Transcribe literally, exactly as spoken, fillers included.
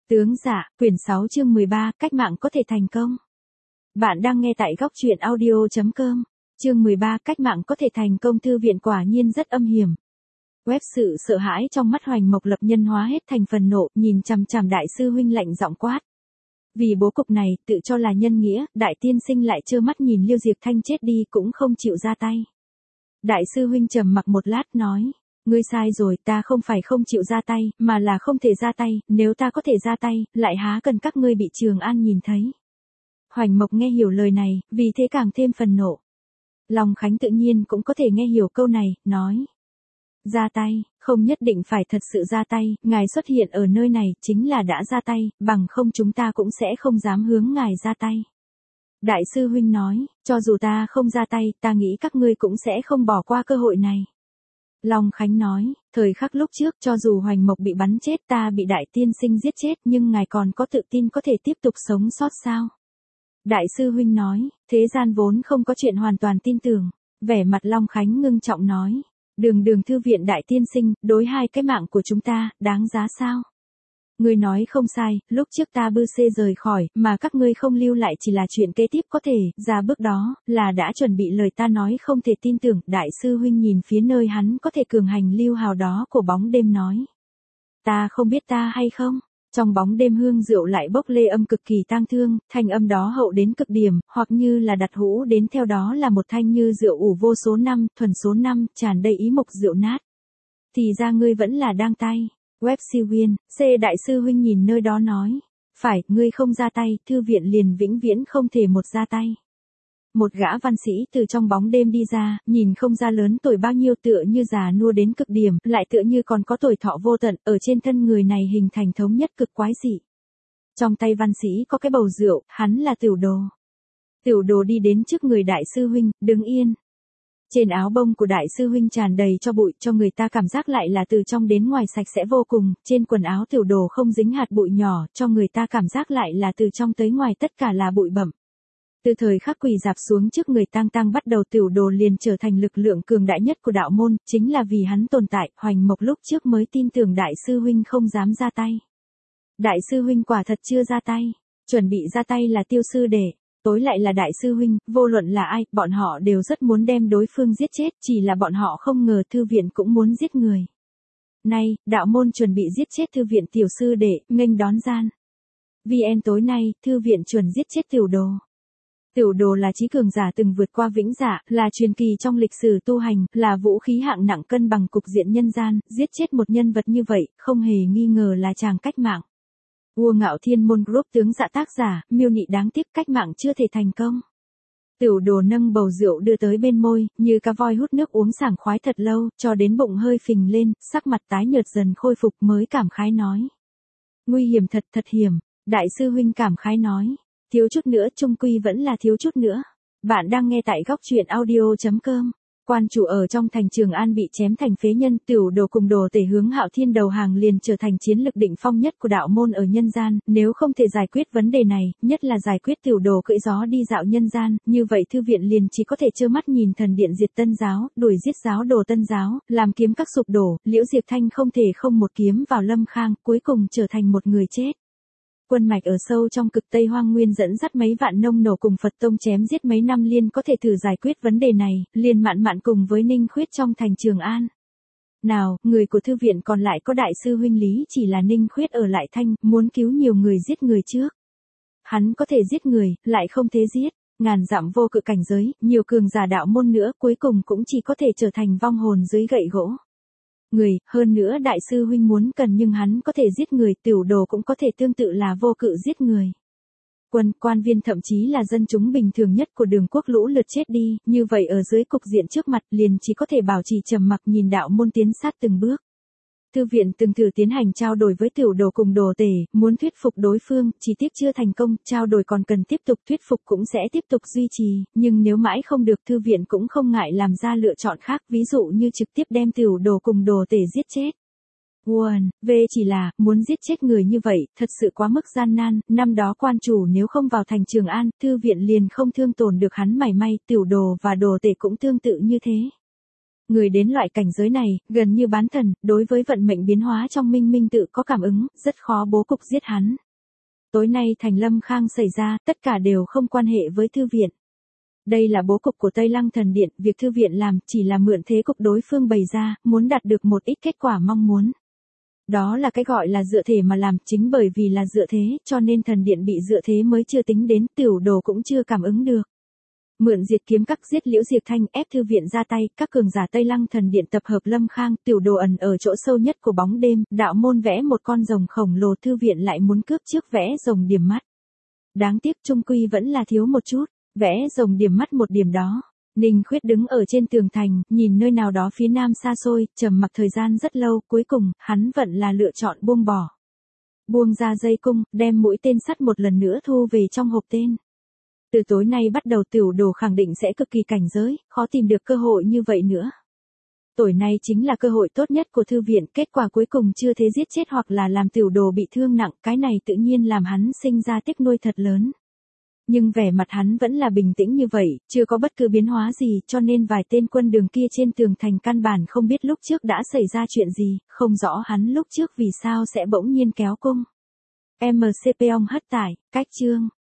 Tướng dạ, quyển sáu chương mười ba, cách mạng có thể thành công. Bạn đang nghe tại góc truyện audio chấm com. Chương mười ba, cách mạng có thể thành công. Thư viện quả nhiên rất âm hiểm. Web sự sợ hãi trong mắt Hoành Mộc Lập nhân hóa hết thành phần nộ, nhìn chằm chằm đại sư huynh lạnh giọng quát. Vì bố cục này, tự cho là nhân nghĩa, đại tiên sinh lại trơ mắt nhìn Liêu Diệp Thanh chết đi cũng không chịu ra tay. Đại sư huynh trầm mặc một lát nói. Ngươi sai rồi, ta không phải không chịu ra tay, mà là không thể ra tay, nếu ta có thể ra tay, lại há cần các ngươi bị Trường An nhìn thấy. Hoành Mộc nghe hiểu lời này, vì thế càng thêm phần nộ. Long Khánh tự nhiên cũng có thể nghe hiểu câu này, nói. Ra tay, không nhất định phải thật sự ra tay, ngài xuất hiện ở nơi này, chính là đã ra tay, bằng không chúng ta cũng sẽ không dám hướng ngài ra tay. Đại sư huynh nói, cho dù ta không ra tay, ta nghĩ các ngươi cũng sẽ không bỏ qua cơ hội này. Long Khánh nói, thời khắc lúc trước cho dù Hoành Mộc bị bắn chết, ta bị đại tiên sinh giết chết, nhưng ngài còn có tự tin có thể tiếp tục sống sót sao? Đại sư huynh nói, thế gian vốn không có chuyện hoàn toàn tin tưởng. Vẻ mặt Long Khánh ngưng trọng nói, đường đường thư viện đại tiên sinh, đối hai cái mạng của chúng ta, đáng giá sao? Ngươi nói không sai, lúc trước ta bư xê rời khỏi, mà các ngươi không lưu lại chỉ là chuyện kế tiếp có thể, ra bước đó, là đã chuẩn bị lời ta nói không thể tin tưởng. Đại sư huynh nhìn phía nơi hắn có thể cường hành lưu hào đó của bóng đêm nói. Ta không biết ta hay không? Trong bóng đêm hương rượu lại bốc lê âm cực kỳ tang thương, thanh âm đó hậu đến cực điểm, hoặc như là đặt hũ đến theo đó là một thanh như rượu ủ vô số năm, thuần số năm, tràn đầy ý mục rượu nát. Thì ra ngươi vẫn là đang tay. Web si Nguyên, C đại sư huynh nhìn nơi đó nói. Phải, ngươi không ra tay, thư viện liền vĩnh viễn không thể một ra tay. Một gã văn sĩ từ trong bóng đêm đi ra, nhìn không ra lớn tuổi bao nhiêu, tựa như già nua đến cực điểm, lại tựa như còn có tuổi thọ vô tận, ở trên thân người này hình thành thống nhất cực quái dị. Trong tay văn sĩ có cái bầu rượu, hắn là Tiểu Đồ. Tiểu Đồ đi đến trước người đại sư huynh, đứng yên. Trên áo bông của đại sư huynh tràn đầy cho bụi, cho người ta cảm giác lại là từ trong đến ngoài sạch sẽ vô cùng, trên quần áo Tiểu Đồ không dính hạt bụi nhỏ, cho người ta cảm giác lại là từ trong tới ngoài tất cả là bụi bặm. Từ thời khắc quỳ dạp xuống trước người tang tăng bắt đầu, Tiểu Đồ liền trở thành lực lượng cường đại nhất của đạo môn, chính là vì hắn tồn tại, Hoành Mộc lúc trước mới tin tưởng đại sư huynh không dám ra tay. Đại sư huynh quả thật chưa ra tay, chuẩn bị ra tay là Tiêu sư đệ. Tối lại là đại sư huynh, vô luận là ai, bọn họ đều rất muốn đem đối phương giết chết, chỉ là bọn họ không ngờ thư viện cũng muốn giết người. Nay, đạo môn chuẩn bị giết chết thư viện tiểu sư đệ, nghênh đón gian. vê en tối nay, thư viện chuẩn giết chết Tiểu Đồ. Tiểu Đồ là trí cường giả từng vượt qua vĩnh dạ, là truyền kỳ trong lịch sử tu hành, là vũ khí hạng nặng cân bằng cục diện nhân gian, giết chết một nhân vật như vậy, không hề nghi ngờ là chàng cách mạng. Vua Ngạo Thiên Môn Group tướng dạ tác giả, miêu nị đáng tiếc cách mạng chưa thể thành công. Tiểu Đồ nâng bầu rượu đưa tới bên môi, như cá voi hút nước uống sảng khoái thật lâu, cho đến bụng hơi phình lên, sắc mặt tái nhợt dần khôi phục mới cảm khái nói. Nguy hiểm thật thật hiểm, đại sư huynh cảm khái nói. Thiếu chút nữa chung quy vẫn là thiếu chút nữa. Bạn đang nghe tại góc truyện audio chấm com. Quan chủ ở trong thành Trường An bị chém thành phế nhân, Tiểu Đồ cùng Đồ Tể hướng Hạo Thiên đầu hàng liền trở thành chiến lực đỉnh phong nhất của đạo môn ở nhân gian, nếu không thể giải quyết vấn đề này, nhất là giải quyết Tiểu Đồ cưỡi gió đi dạo nhân gian, như vậy thư viện liền chỉ có thể trơ mắt nhìn thần điện diệt Tân giáo, đuổi giết giáo đồ Tân giáo, làm kiếm các sụp đổ, Liễu Diệp Thanh không thể không một kiếm vào Lâm Khang, cuối cùng trở thành một người chết. Quân mạch ở sâu trong cực Tây Hoang Nguyên dẫn dắt mấy vạn nông nổ cùng Phật tông chém giết mấy năm liên có thể thử giải quyết vấn đề này, liền mạn mạn cùng với Ninh Khuyết trong thành Trường An. Nào, người của thư viện còn lại có đại sư huynh Lý, chỉ là Ninh Khuyết ở lại thanh, muốn cứu nhiều người giết người trước. Hắn có thể giết người, lại không thể giết, ngàn dặm vô cự cảnh giới, nhiều cường giả đạo môn nữa cuối cùng cũng chỉ có thể trở thành vong hồn dưới gậy gỗ. Người, hơn nữa đại sư huynh muốn cần nhưng hắn có thể giết người, Tiểu Đồ cũng có thể tương tự là vô cự giết người. Quân, quan viên thậm chí là dân chúng bình thường nhất của Đường quốc lũ lượt chết đi, như vậy ở dưới cục diện trước mặt liền chỉ có thể bảo trì trầm mặc nhìn đạo môn tiến sát từng bước. Thư viện từng thử tiến hành trao đổi với Tiểu Đồ cùng Đồ Tể, muốn thuyết phục đối phương, chỉ tiếc chưa thành công, trao đổi còn cần tiếp tục, thuyết phục cũng sẽ tiếp tục duy trì, nhưng nếu mãi không được thư viện cũng không ngại làm ra lựa chọn khác, ví dụ như trực tiếp đem Tiểu Đồ cùng Đồ Tể giết chết. One, V chỉ là, muốn giết chết người như vậy, thật sự quá mức gian nan, năm đó quan chủ nếu không vào thành Trường An, thư viện liền không thương tổn được hắn mảy may, Tiểu Đồ và Đồ Tể cũng tương tự như thế. Người đến loại cảnh giới này, gần như bán thần, đối với vận mệnh biến hóa trong minh minh tự có cảm ứng, rất khó bố cục giết hắn. Tối nay thành Lâm Khang xảy ra, tất cả đều không quan hệ với thư viện. Đây là bố cục của Tây Lăng Thần Điện, việc thư viện làm chỉ là mượn thế cục đối phương bày ra, muốn đạt được một ít kết quả mong muốn. Đó là cái gọi là dựa thể mà làm, chính bởi vì là dựa thế, cho nên thần điện bị dựa thế mới chưa tính đến, tiểu đồ cũng chưa cảm ứng được. Mượn diệt kiếm các giết Liễu Diệp Thanh ép thư viện ra tay, các cường giả Tây Lăng Thần Điện tập hợp Lâm Khang, tiểu đồ ẩn ở chỗ sâu nhất của bóng đêm, đạo môn vẽ một con rồng khổng lồ, thư viện lại muốn cướp trước vẽ rồng điểm mắt. Đáng tiếc trung quy vẫn là thiếu một chút, vẽ rồng điểm mắt một điểm đó. Ninh Khuyết đứng ở trên tường thành, nhìn nơi nào đó phía nam xa xôi, trầm mặc thời gian rất lâu, cuối cùng, hắn vẫn là lựa chọn buông bỏ. Buông ra dây cung, đem mũi tên sắt một lần nữa thu về trong hộp tên. Từ tối nay bắt đầu tiểu đồ khẳng định sẽ cực kỳ cảnh giới, khó tìm được cơ hội như vậy nữa. Tối nay chính là cơ hội tốt nhất của thư viện, kết quả cuối cùng chưa thế giết chết hoặc là làm tiểu đồ bị thương nặng, cái này tự nhiên làm hắn sinh ra tiếc nuối thật lớn. Nhưng vẻ mặt hắn vẫn là bình tĩnh như vậy, chưa có bất cứ biến hóa gì, cho nên vài tên quân đường kia trên tường thành căn bản không biết lúc trước đã xảy ra chuyện gì, không rõ hắn lúc trước vì sao sẽ bỗng nhiên kéo cung. em xê pê ong hất tải, cách chương.